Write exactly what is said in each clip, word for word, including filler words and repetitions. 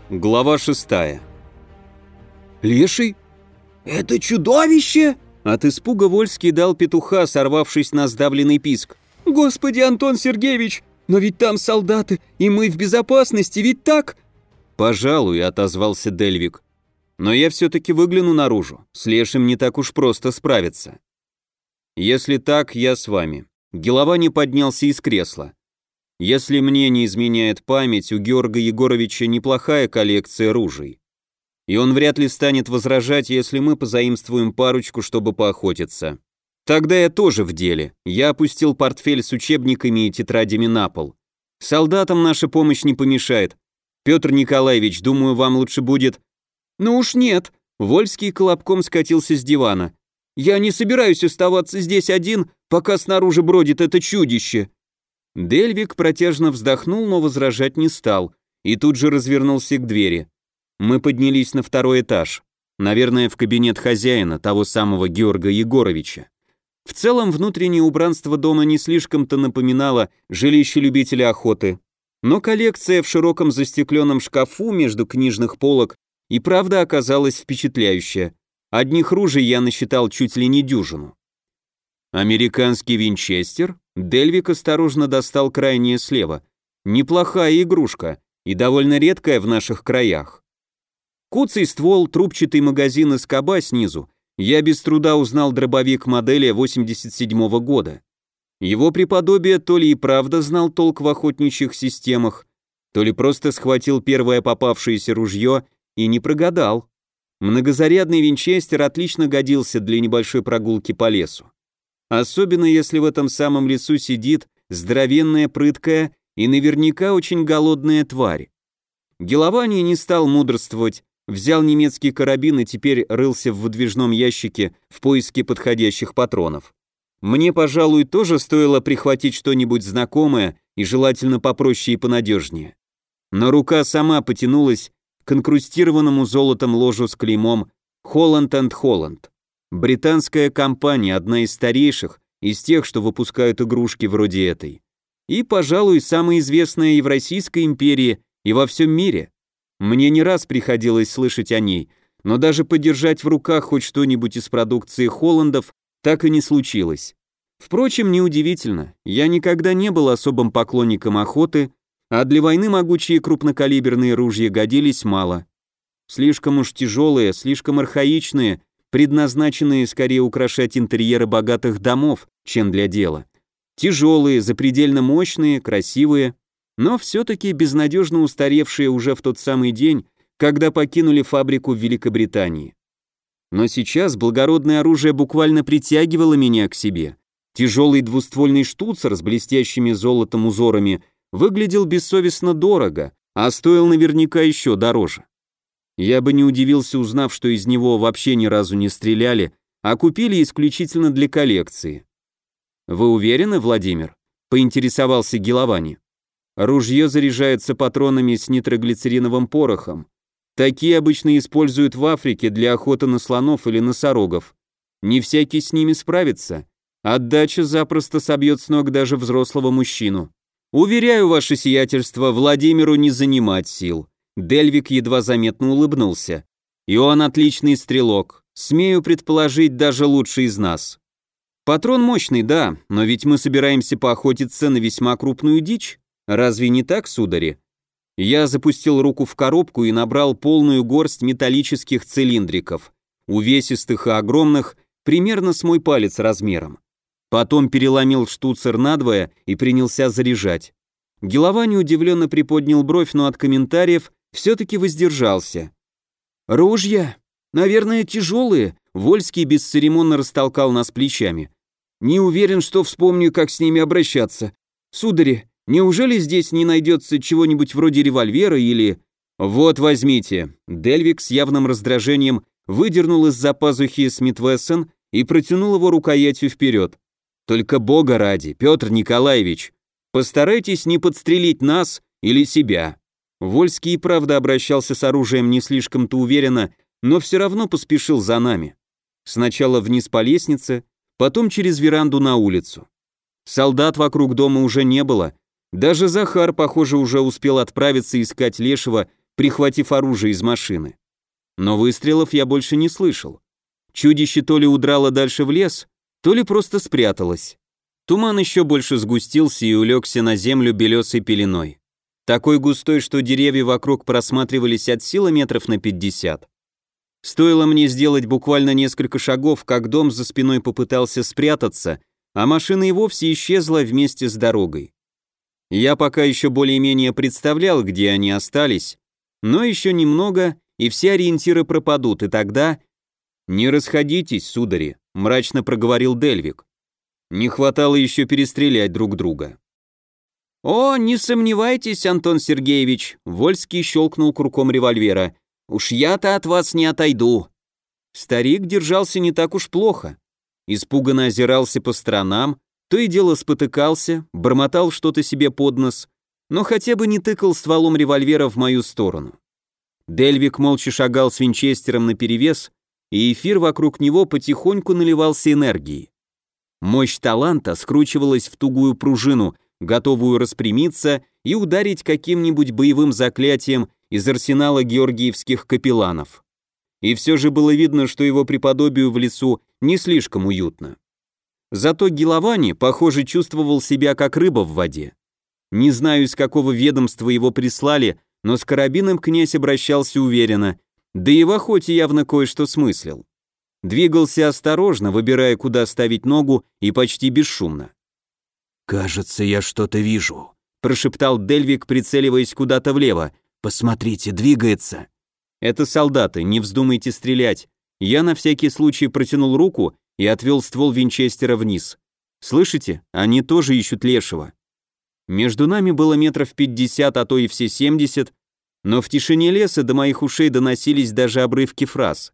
Глава шестая. «Леший? Это чудовище!» От испуга Вольский дал петуха, сорвавшись на сдавленный писк. «Господи, Антон Сергеевич, но ведь там солдаты, и мы в безопасности, ведь так?» «Пожалуй», — отозвался Дельвик. «Но я все-таки выгляну наружу, с Лешим не так уж просто справиться». «Если так, я с вами». Геловани поднялся из кресла. «Если мне не изменяет память, у Георга Егоровича неплохая коллекция ружей. И он вряд ли станет возражать, если мы позаимствуем парочку, чтобы поохотиться. Тогда я тоже в деле». Я опустил портфель с учебниками и тетрадями на пол. «Солдатам наша помощь не помешает. Петр Николаевич, думаю, вам лучше будет...» «Ну уж нет», — Вольский колобком скатился с дивана. «Я не собираюсь оставаться здесь один, пока снаружи бродит это чудище». Дельвик протяжно вздохнул, но возражать не стал, и тут же развернулся к двери. Мы поднялись на второй этаж, наверное, в кабинет хозяина, того самого Георга Егоровича. В целом, внутреннее убранство дома не слишком-то напоминало жилище любителя охоты, но коллекция в широком застекленном шкафу между книжных полок и правда оказалась впечатляющая. Одних ружей я насчитал чуть ли не дюжину. Американский винчестер? Дельвик осторожно достал крайнее слева. Неплохая игрушка и довольно редкая в наших краях. Куцый ствол, трубчатый магазин и скоба снизу. Я без труда узнал дробовик модели восемьдесят седьмого года. Его преподобие то ли и правда знал толк в охотничьих системах, то ли просто схватил первое попавшееся ружье и не прогадал. Многозарядный винчестер отлично годился для небольшой прогулки по лесу. Особенно если в этом самом лесу сидит здоровенная, прыткая и наверняка очень голодная тварь. Геловани не стал мудрствовать, взял немецкий карабин и теперь рылся в выдвижном ящике в поиске подходящих патронов. Мне, пожалуй, тоже стоило прихватить что-нибудь знакомое и желательно попроще и понадежнее. Но рука сама потянулась к инкрустированному золотом ложу с клеймом «Холланд энд Холланд». Британская компания, одна из старейших, из тех, что выпускают игрушки вроде этой. И, пожалуй, самая известная и в Российской империи, и во всем мире. Мне не раз приходилось слышать о ней, но даже подержать в руках хоть что-нибудь из продукции Холландов так и не случилось. Впрочем, неудивительно, я никогда не был особым поклонником охоты, а для войны могучие крупнокалиберные ружья годились мало. Слишком уж тяжелые, слишком архаичные, предназначенные скорее украшать интерьеры богатых домов, чем для дела. Тяжелые, запредельно мощные, красивые, но все-таки безнадежно устаревшие уже в тот самый день, когда покинули фабрику в Великобритании. Но сейчас благородное оружие буквально притягивало меня к себе. Тяжелый двуствольный штуцер с блестящими золотом узорами выглядел бессовестно дорого, а стоил наверняка еще дороже. Я бы не удивился, узнав, что из него вообще ни разу не стреляли, а купили исключительно для коллекции. «Вы уверены, Владимир?» — поинтересовался Геловани. «Ружье заряжается патронами с нитроглицериновым порохом. Такие обычно используют в Африке для охоты на слонов или носорогов. Не всякий с ними справится. Отдача запросто собьет с ног даже взрослого мужчину. Уверяю, ваше сиятельство, Владимиру не занимать сил». Дельвик едва заметно улыбнулся. «И он отличный стрелок. Смею предположить, даже лучший из нас. Патрон мощный, да, но ведь мы собираемся поохотиться на весьма крупную дичь. Разве не так, судари?» Я запустил руку в коробку и набрал полную горсть металлических цилиндриков, увесистых и огромных, примерно с мой палец размером. Потом переломил штуцер надвое и принялся заряжать. Геловани удивленно приподнял бровь, но от комментариев все-таки воздержался. «Ружья? Наверное, тяжелые», — Вольский бесцеремонно растолкал нас плечами. «Не уверен, что вспомню, как с ними обращаться. Судари, неужели здесь не найдется чего-нибудь вроде револьвера или...» «Вот, возьмите». Дельвик с явным раздражением выдернул из-за пазухи Смит Вессон и протянул его рукоятью вперед. «Только бога ради, Петр Николаевич, постарайтесь не подстрелить нас или себя». Вольский и правда обращался с оружием не слишком-то уверенно, но все равно поспешил за нами. Сначала вниз по лестнице, потом через веранду на улицу. Солдат вокруг дома уже не было, даже Захар, похоже, уже успел отправиться искать Лешего прихватив оружие из машины. Но выстрелов я больше не слышал. Чудище то ли удрало дальше в лес, то ли просто спряталось. Туман еще больше сгустился и улегся на землю белесой пеленой. Такой густой, что деревья вокруг просматривались от силы метров на пятьдесят. Стоило мне сделать буквально несколько шагов, как дом за спиной попытался спрятаться, а машина и вовсе исчезла вместе с дорогой. Я пока еще более-менее представлял, где они остались, но еще немного, и все ориентиры пропадут, и тогда... «Не расходитесь, судари», — мрачно проговорил Дельвик. Не хватало еще перестрелять друг друга. «О, не сомневайтесь, Антон Сергеевич», — Вольский щелкнул курком револьвера. «Уж я-то от вас не отойду». Старик держался не так уж плохо. Испуганно озирался по сторонам, то и дело спотыкался, бормотал что-то себе под нос, но хотя бы не тыкал стволом револьвера в мою сторону. Дельвик молча шагал с винчестером наперевес, и эфир вокруг него потихоньку наливался энергией. Мощь таланта скручивалась в тугую пружину, готовую распрямиться и ударить каким-нибудь боевым заклятием из арсенала георгиевских капелланов. И все же было видно, что его преподобию в лесу не слишком уютно. Зато Гиловани, похоже, чувствовал себя как рыба в воде. Не знаю, из какого ведомства его прислали, но с карабином князь обращался уверенно, да и в охоте явно кое-что смыслил. Двигался осторожно, выбирая, куда ставить ногу, и почти бесшумно. «Кажется, я что-то вижу», — прошептал Дельвик, прицеливаясь куда-то влево. «Посмотрите, двигается». «Это солдаты, не вздумайте стрелять». Я на всякий случай протянул руку и отвел ствол винчестера вниз. «Слышите? Они тоже ищут лешего». Между нами было метров пятьдесят, а то и все семьдесят, но в тишине леса до моих ушей доносились даже обрывки фраз.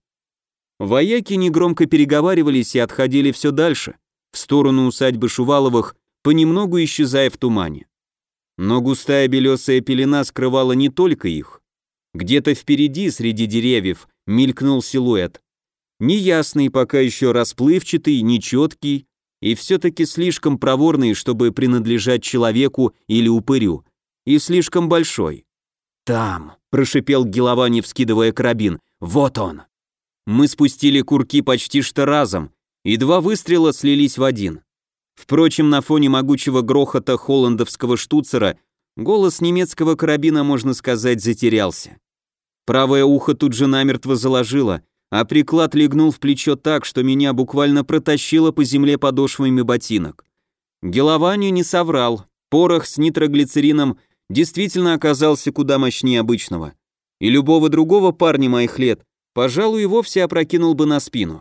Вояки негромко переговаривались и отходили все дальше, в сторону усадьбы Шуваловых, понемногу исчезая в тумане. Но густая белесая пелена скрывала не только их. Где-то впереди, среди деревьев, мелькнул силуэт. Неясный, пока еще расплывчатый, нечеткий, и все-таки слишком проворный, чтобы принадлежать человеку или упырю, и слишком большой. «Там», — прошипел Гиловани, вскидывая карабин, — «вот он». Мы спустили курки почти что разом, и два выстрела слились в один. Впрочем, на фоне могучего грохота холландовского штуцера голос немецкого карабина, можно сказать, затерялся. Правое ухо тут же намертво заложило, а приклад легнул в плечо так, что меня буквально протащило по земле подошвами ботинок. Гиловани не соврал, порох с нитроглицерином действительно оказался куда мощнее обычного, и любого другого парня моих лет, пожалуй, и вовсе опрокинул бы на спину.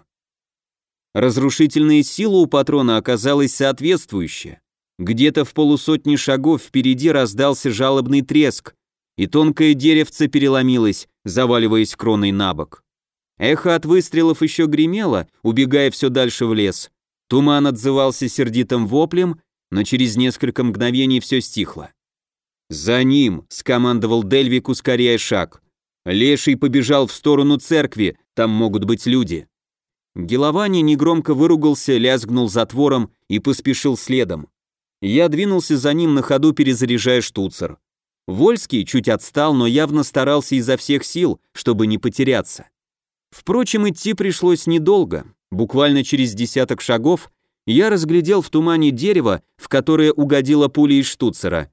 Разрушительная сила у патрона оказалась соответствующая. Где-то в полусотни шагов впереди раздался жалобный треск, и тонкое деревце переломилось, заваливаясь кроной на бок. Эхо от выстрелов еще гремело, убегая все дальше в лес. Туман отзывался сердитым воплем, но через несколько мгновений все стихло. «За ним!» — скомандовал Дельвик, ускоряя шаг. Леший побежал в сторону церкви, там могут быть люди. Гиловани негромко выругался, лязгнул затвором и поспешил следом. Я двинулся за ним на ходу, перезаряжая штуцер. Вольский чуть отстал, но явно старался изо всех сил, чтобы не потеряться. Впрочем, идти пришлось недолго. Буквально через десяток шагов я разглядел в тумане дерево, в которое угодила пуля из штуцера.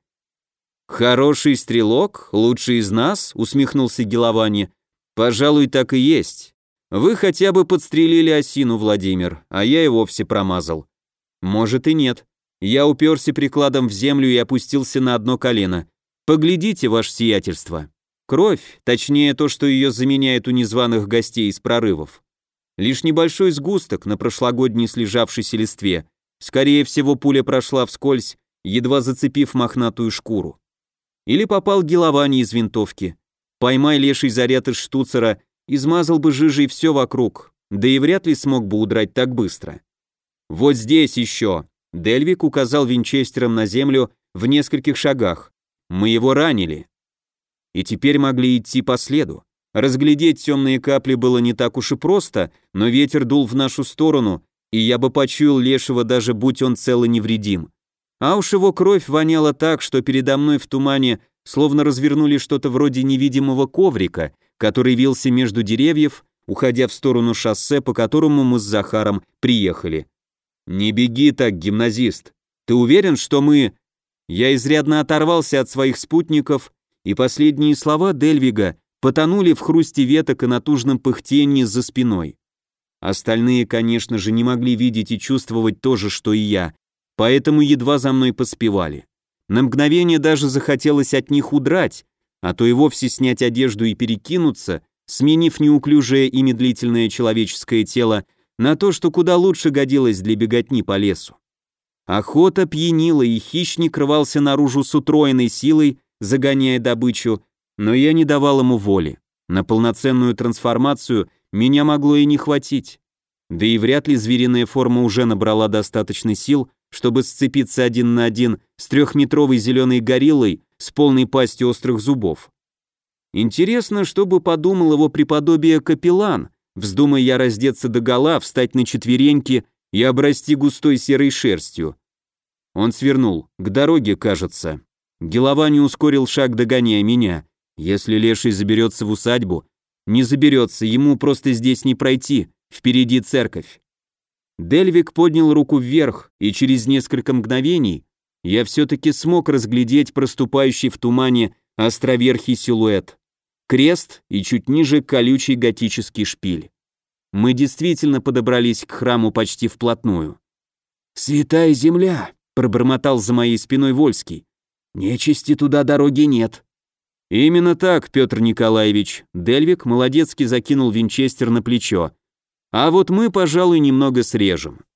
«Хороший стрелок, лучший из нас», — усмехнулся Гиловани. «Пожалуй, так и есть. Вы хотя бы подстрелили осину, Владимир, а я и вовсе промазал». «Может и нет». Я уперся прикладом в землю и опустился на одно колено. «Поглядите, ваше сиятельство. Кровь, точнее то, что ее заменяет у незваных гостей из прорывов. Лишь небольшой сгусток на прошлогодней слежавшейся листве. Скорее всего, пуля прошла вскользь, едва зацепив мохнатую шкуру. Или попал Гиловани из винтовки. Поймай леший заряд из штуцера, измазал бы жижей все вокруг, да и вряд ли смог бы удрать так быстро. Вот здесь еще. Дельвик указал винчестером на землю в нескольких шагах. Мы его ранили. И теперь могли идти по следу. Разглядеть темные капли было не так уж и просто, но ветер дул в нашу сторону, и я бы почуял лешего, даже будь он цел и невредим. А уж его кровь воняла так, что передо мной в тумане словно развернули что-то вроде невидимого коврика, который вился между деревьев, уходя в сторону шоссе, по которому мы с Захаром приехали. «Не беги так, гимназист. Ты уверен, что мы...» Я изрядно оторвался от своих спутников, и последние слова Дельвига потонули в хрусте веток и натужном пыхтении за спиной. Остальные, конечно же, не могли видеть и чувствовать то же, что и я, поэтому едва за мной поспевали. На мгновение даже захотелось от них удрать, а то и вовсе снять одежду и перекинуться, сменив неуклюжее и медлительное человеческое тело на то, что куда лучше годилось для беготни по лесу. Охота пьянила, и хищник рвался наружу с утроенной силой, загоняя добычу, но я не давал ему воли. На полноценную трансформацию меня могло и не хватить. Да и вряд ли звериная форма уже набрала достаточно сил, чтобы сцепиться один на один с трехметровой зеленой гориллой с полной пастью острых зубов. Интересно, что бы подумал его преподобие Капеллан, вздумая я раздеться догола, встать на четвереньки и обрасти густой серой шерстью. Он свернул, к дороге, кажется. Геловани ускорил шаг, догоняя меня. Если леший заберется в усадьбу, не заберется, ему просто здесь не пройти, впереди церковь. Дельвик поднял руку вверх, и через несколько мгновений я все-таки смог разглядеть проступающий в тумане островерхий силуэт. Крест и чуть ниже колючий готический шпиль. Мы действительно подобрались к храму почти вплотную. «Святая земля!» — пробормотал за моей спиной Вольский. «Нечисти туда дороги нет». «Именно так, Петр Николаевич», — Дельвик молодецки закинул винчестер на плечо. «А вот мы, пожалуй, немного срежем».